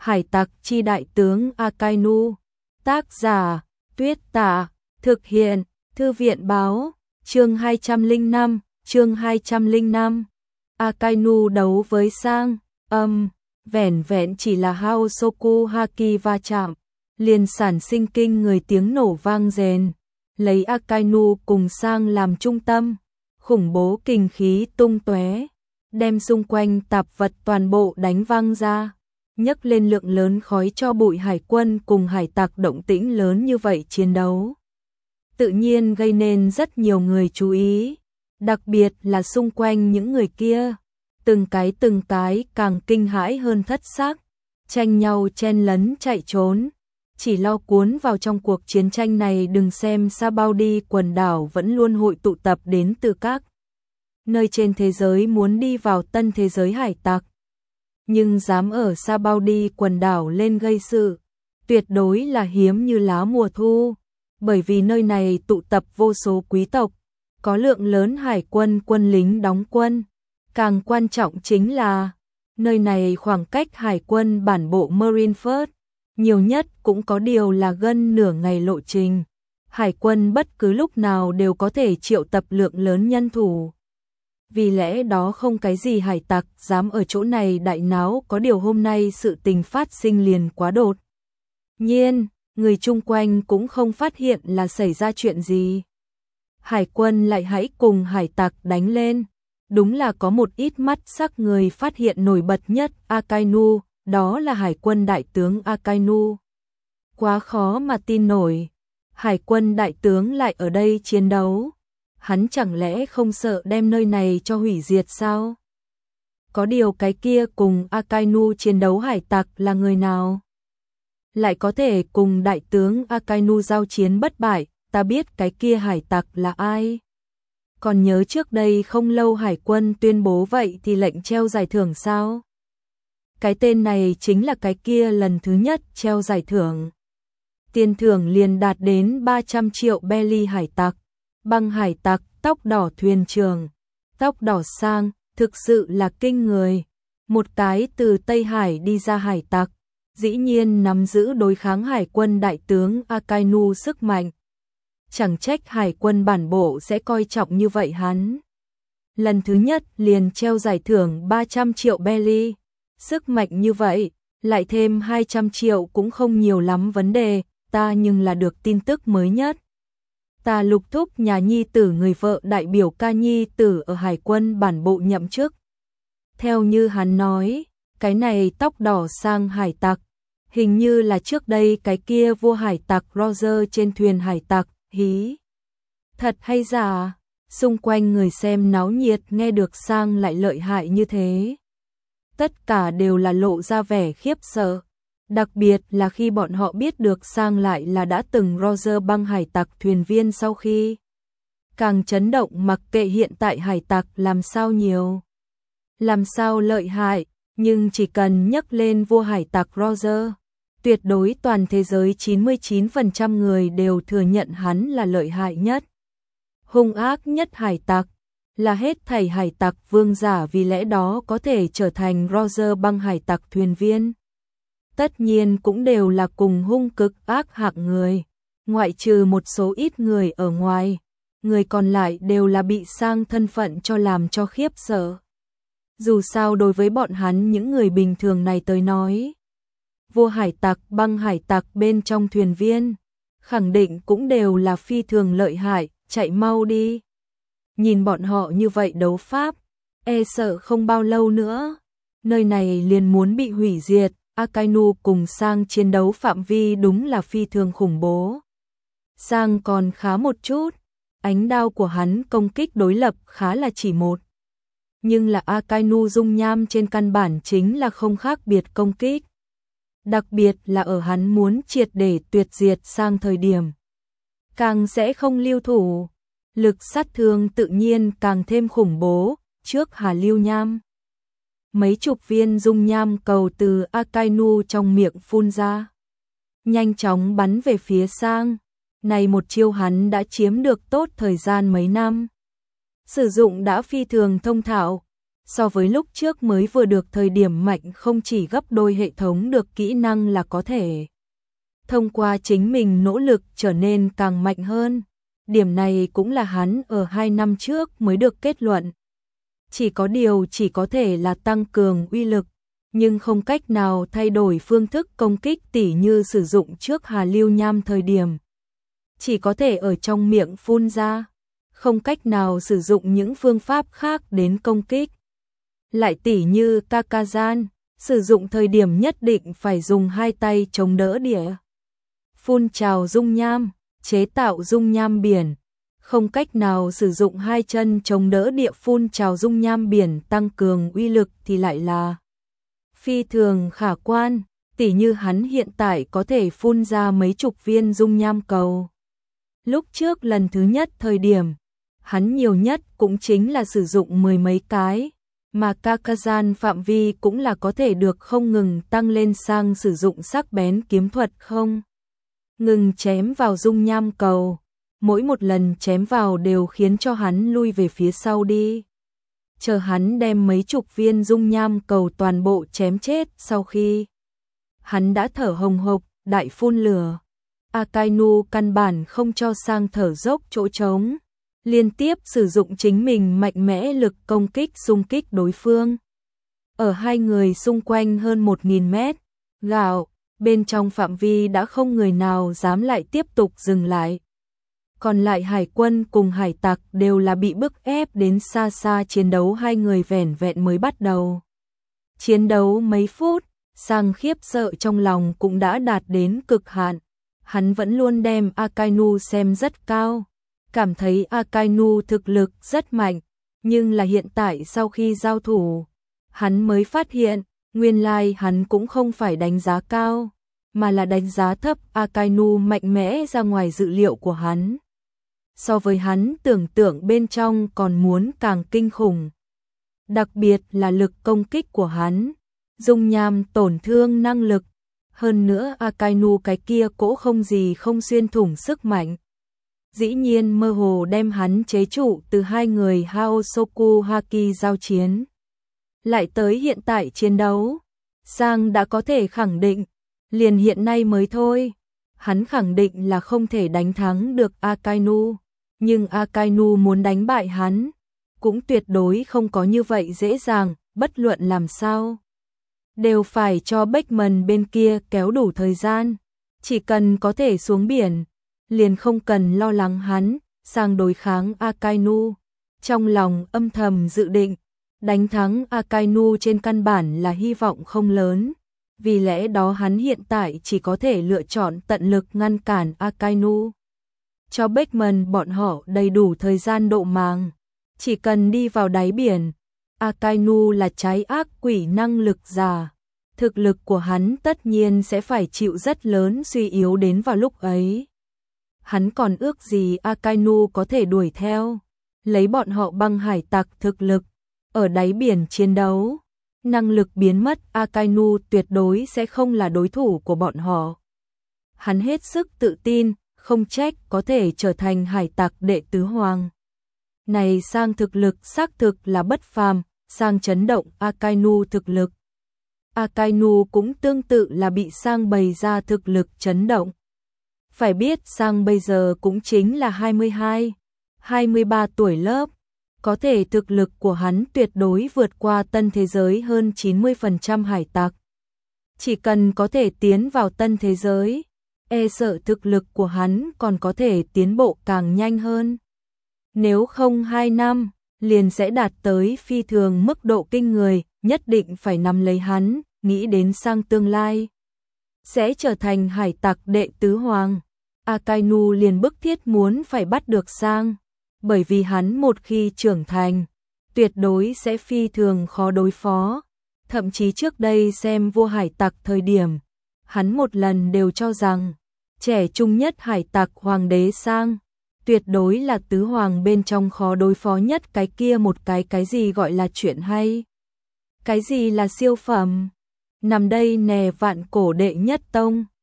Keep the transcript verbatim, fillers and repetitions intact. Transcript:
Hải tặc chi đại tướng Akainu. Tác giả Tuyết Tả. Thực hiện Thư viện Báo. Chương hai trăm lẻ năm. Chương hai trăm lẻ năm. Akainu đấu với Sang. Âm. Vẻn vẹn chỉ là Haosoku Haki va chạm, liền sản sinh kinh người tiếng nổ vang rền. Lấy Akainu cùng Sang làm trung tâm, khủng bố kình khí tung tóe, đem xung quanh tạp vật toàn bộ đánh văng ra, nhấc lên lượng lớn khói cho bụi. Hải quân cùng hải tặc động tĩnh lớn như vậy chiến đấu, tự nhiên gây nên rất nhiều người chú ý, đặc biệt là xung quanh những người kia, từng cái từng cái càng kinh hãi hơn thất xác, tranh nhau chen lấn chạy trốn, chỉ lo cuốn vào trong cuộc chiến tranh này. Đừng xem Sabaody quần đảo vẫn luôn hội tụ tập đến từ các nơi trên thế giới muốn đi vào tân thế giới hải tặc, nhưng dám ở Sabaody quần đảo lên gây sự, tuyệt đối là hiếm như lá mùa thu, bởi vì nơi này tụ tập vô số quý tộc, có lượng lớn hải quân quân lính đóng quân. Càng quan trọng chính là, nơi này khoảng cách hải quân bản bộ Marineford, nhiều nhất cũng có điều là gần nửa ngày lộ trình. Hải quân bất cứ lúc nào đều có thể triệu tập lượng lớn nhân thủ. Vì lẽ đó không cái gì hải tặc dám ở chỗ này đại náo, có điều hôm nay sự tình phát sinh liền quá đột nhiên, người chung quanh cũng không phát hiện là xảy ra chuyện gì. Hải quân lại hãy cùng hải tặc đánh lên. Đúng là có một ít mắt sắc người phát hiện nổi bật nhất Akainu, đó là hải quân đại tướng Akainu. Quá khó mà tin nổi, hải quân đại tướng lại ở đây chiến đấu. Hắn chẳng lẽ không sợ đem nơi này cho hủy diệt sao? Có điều cái kia cùng Akainu chiến đấu hải tặc là người nào? Lại có thể cùng đại tướng Akainu giao chiến bất bại, ta biết cái kia hải tặc là ai? Còn nhớ trước đây không lâu hải quân tuyên bố vậy thì lệnh treo giải thưởng sao? Cái tên này chính là cái kia lần thứ nhất treo giải thưởng. Tiền thưởng liền đạt đến ba trăm triệu belly. Hải tặc, băng hải tặc, tóc đỏ thuyền trưởng, tóc đỏ Sang, thực sự là kinh người. Một cái từ Tây Hải đi ra hải tặc, dĩ nhiên nắm giữ đối kháng hải quân đại tướng Akainu sức mạnh. Chẳng trách hải quân bản bộ sẽ coi trọng như vậy hắn. Lần thứ nhất liền treo giải thưởng ba trăm triệu belly. Sức mạnh như vậy, lại thêm hai trăm triệu cũng không nhiều lắm vấn đề, ta nhưng là được tin tức mới nhất. Ta Lục thúc nhà nhi tử người vợ đại biểu ca nhi tử ở hải quân bản bộ nhậm chức. Theo như hắn nói, cái này tóc đỏ Sang hải tặc, hình như là trước đây cái kia vua hải tặc Roger trên thuyền hải tặc. Hí, thật hay giả? Xung quanh người xem náo nhiệt nghe được Sang lại lợi hại như thế, tất cả đều là lộ ra vẻ khiếp sợ, đặc biệt là khi bọn họ biết được Sang lại là đã từng Roger băng hải tặc thuyền viên. Sau khi càng chấn động, mặc kệ hiện tại hải tặc làm sao nhiều, làm sao lợi hại, nhưng chỉ cần nhắc lên vua hải tặc Roger, tuyệt đối toàn thế giới chín mươi chín phần trăm người đều thừa nhận hắn là lợi hại nhất, hung ác nhất hải tặc, là hết thảy hải tặc vương giả, vì lẽ đó có thể trở thành Roger băng hải tặc thuyền viên. Tất nhiên cũng đều là cùng hung cực ác hạng người, ngoại trừ một số ít người ở ngoài, người còn lại đều là bị Sang thân phận cho làm cho khiếp sợ. Dù sao đối với bọn hắn những người bình thường này tới nói, vua hải tặc băng hải tặc bên trong thuyền viên, khẳng định cũng đều là phi thường lợi hại, chạy mau đi. Nhìn bọn họ như vậy đấu pháp, e sợ không bao lâu nữa, nơi này liền muốn bị hủy diệt. Akainu cùng Sang chiến đấu phạm vi đúng là phi thường khủng bố. Sang còn khá một chút, ánh đao của hắn công kích đối lập khá là chỉ một. Nhưng là Akainu dung nham trên căn bản chính là không khác biệt công kích. Đặc biệt là ở hắn muốn triệt để tuyệt diệt Sang thời điểm, càng sẽ không lưu thủ, lực sát thương tự nhiên càng thêm khủng bố. Trước Hà Lưu Nham, mấy chục viên dung nham cầu từ Akainu trong miệng phun ra, nhanh chóng bắn về phía Sang. Này một chiêu hắn đã chiếm được tốt thời gian mấy năm, sử dụng đã phi thường thông thạo. so với lúc trước mới vừa được thời điểm mạnh không chỉ gấp đôi hệ thống được kỹ năng là có thể thông qua chính mình nỗ lực trở nên càng mạnh hơn. Điểm này cũng là hắn ở hai năm trước mới được kết luận. Chỉ có điều chỉ có thể là tăng cường uy lực, nhưng không cách nào thay đổi phương thức công kích, tỉ như sử dụng trước Hà Lưu Nham thời điểm. Chỉ có thể ở trong miệng phun ra, không cách nào sử dụng những phương pháp khác đến công kích. Lại tỉ như Kakazan, sử dụng thời điểm nhất định phải dùng hai tay chống đỡ địa. Phun trào dung nham, chế tạo dung nham biển, không cách nào sử dụng hai chân chống đỡ địa phun trào dung nham biển tăng cường uy lực thì lại là phi thường khả quan, tỉ như hắn hiện tại có thể phun ra mấy chục viên dung nham cầu. Lúc trước lần thứ nhất thời điểm, hắn nhiều nhất cũng chính là sử dụng mười mấy cái, mà Kakazan phạm vi cũng là có thể được không ngừng tăng lên sang sử dụng sắc bén kiếm thuật không ngừng chém vào dung nham cầu. Mỗi một lần chém vào đều khiến cho hắn lui về phía sau đi. Chờ hắn đem mấy chục viên dung nham cầu toàn bộ chém chết, sau khi hắn đã thở hồng hộc, đại phun lửa. Akainu căn bản không cho sang thở dốc chỗ trống, liên tiếp sử dụng chính mình mạnh mẽ lực công kích xung kích đối phương. Ở hai người xung quanh hơn một nghìn mét, gạo, bên trong phạm vi đã không người nào dám lại tiếp tục dừng lại. Còn lại hải quân cùng hải tặc đều là bị bức ép đến xa xa, chiến đấu hai người vẻn vẹn mới bắt đầu. Chiến đấu mấy phút, Sang khiếp sợ trong lòng cũng đã đạt đến cực hạn. Hắn vẫn luôn đem Akainu xem rất cao, cảm thấy Akainu thực lực rất mạnh, nhưng là hiện tại sau khi giao thủ, hắn mới phát hiện, nguyên lai hắn cũng không phải đánh giá cao, mà là đánh giá thấp Akainu mạnh mẽ ra ngoài dự liệu của hắn. So với hắn tưởng tượng bên trong còn muốn càng kinh khủng. Đặc biệt là lực công kích của hắn, dung nham tổn thương năng lực. Hơn nữa Akainu cái kia cỗ không gì không xuyên thủng sức mạnh. Dĩ nhiên mơ hồ đem hắn chế trụ từ hai người Haosoku Haki giao chiến. Lại tới hiện tại chiến đấu, Sang đã có thể khẳng định, liền hiện nay mới thôi, hắn khẳng định là không thể đánh thắng được Akainu. Nhưng Akainu muốn đánh bại hắn, cũng tuyệt đối không có như vậy dễ dàng, bất luận làm sao. Đều phải cho Beckman bên kia kéo đủ thời gian, chỉ cần có thể xuống biển, liền không cần lo lắng hắn, sang đối kháng Akainu. Trong lòng âm thầm dự định, đánh thắng Akainu trên căn bản là hy vọng không lớn, vì lẽ đó hắn hiện tại chỉ có thể lựa chọn tận lực ngăn cản Akainu. Cho Beckman bọn họ đầy đủ thời gian độ màng, chỉ cần đi vào đáy biển. Akainu là trái ác quỷ năng lực giả, thực lực của hắn tất nhiên sẽ phải chịu rất lớn suy yếu đến vào lúc ấy. Hắn còn ước gì Akainu có thể đuổi theo, lấy bọn họ băng hải tặc thực lực, ở đáy biển chiến đấu. Năng lực biến mất, Akainu tuyệt đối sẽ không là đối thủ của bọn họ. Hắn hết sức tự tin, không trách có thể trở thành hải tặc đệ tứ hoàng. Này Sang thực lực xác thực là bất phàm, Sang chấn động Akainu thực lực. Akainu cũng tương tự là bị Sang bày ra thực lực chấn động. Phải biết Sang bây giờ cũng chính là hai mươi hai, hai mươi ba tuổi lớp, có thể thực lực của hắn tuyệt đối vượt qua tân thế giới hơn chín mươi phần trăm hải tặc. Chỉ cần có thể tiến vào tân thế giới, e sợ thực lực của hắn còn có thể tiến bộ càng nhanh hơn. Nếu không hai năm, liền sẽ đạt tới phi thường mức độ kinh người, nhất định phải nắm lấy hắn, nghĩ đến Sang tương lai sẽ trở thành hải tặc đệ tứ hoàng. Akainu liền bức thiết muốn phải bắt được Sang, bởi vì hắn một khi trưởng thành, tuyệt đối sẽ phi thường khó đối phó. Thậm chí trước đây xem vua hải tặc thời điểm, hắn một lần đều cho rằng trẻ trung nhất hải tặc hoàng đế Sang tuyệt đối là tứ hoàng bên trong khó đối phó nhất. Cái kia một cái cái gì gọi là chuyện hay, cái gì là siêu phẩm, nằm đây nè vạn cổ đệ nhất tông.